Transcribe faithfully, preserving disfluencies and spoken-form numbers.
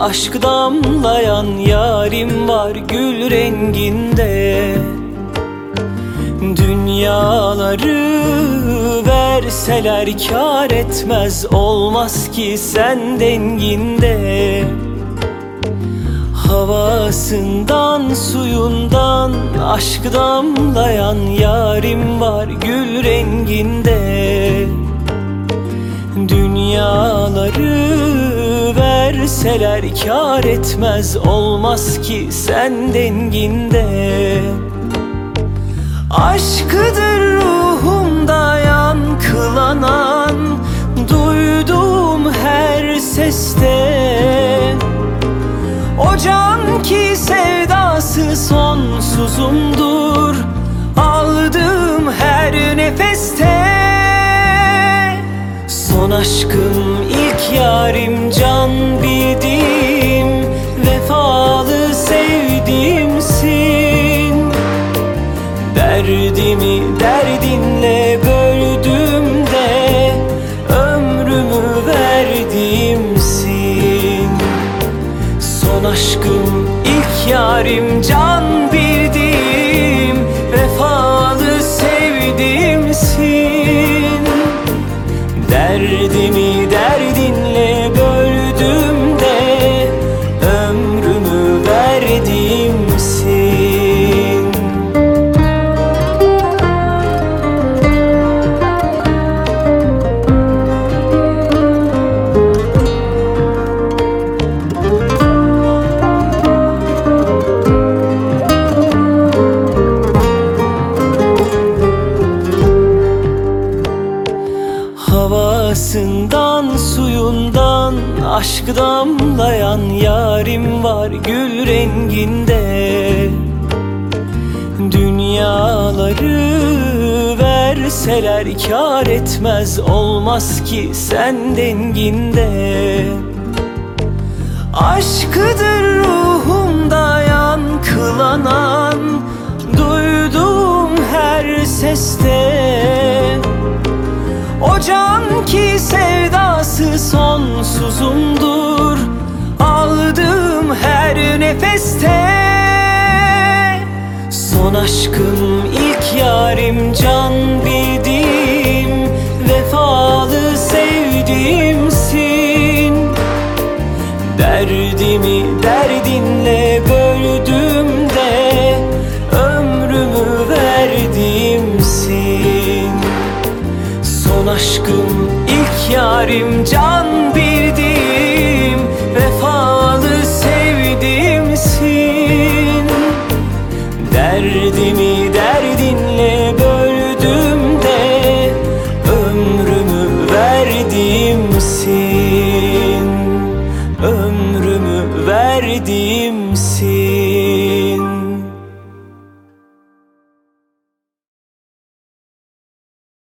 aşk damlayan yarim var gül renginde. Dünyaları verseler kâr etmez, olmaz ki sen denginde. Havasından suyundan aşk damlayan yarim var gül renginde. Dünyaları verseler kâr etmez, olmaz ki sen denginde. Aşkıdır ruhumda yankılanan, duyduğum her seste. O can ki sevdası sonsuzumdur, aldığım her nefeste. Son aşkım, ilk yarim, can bildiğim, vefalı sevdiğimsin. Derdimi derdinle böldüğümde ömrümü verdiğimsin. Son aşkım, ilk yarim, can bildiğim, vefalı sevdiğimsin. Derdimi derdinle böldüğümde ömrümü verdiğimsin. Havasından suyundan aşk damlayan yarim var gül renginde. Dünyaları verseler kâr etmez, olmaz ki sen denginde. Aşkıdır ruhumda yankılanan, duyduğum her seste. O can ki sevdası sonsuzumdur, aldığım her nefeste. Son aşkım, ilk yarim, can bildiğim, vefalı sevdiğimsin. Derdimi derdinle böldüğümde ömrümü verdiğimsin. Son aşkım, ilk yarim, can bildiğim, vefalı sevdiğimsin. Derdimi derdinle böldüğümde ömrümü verdiğimsin.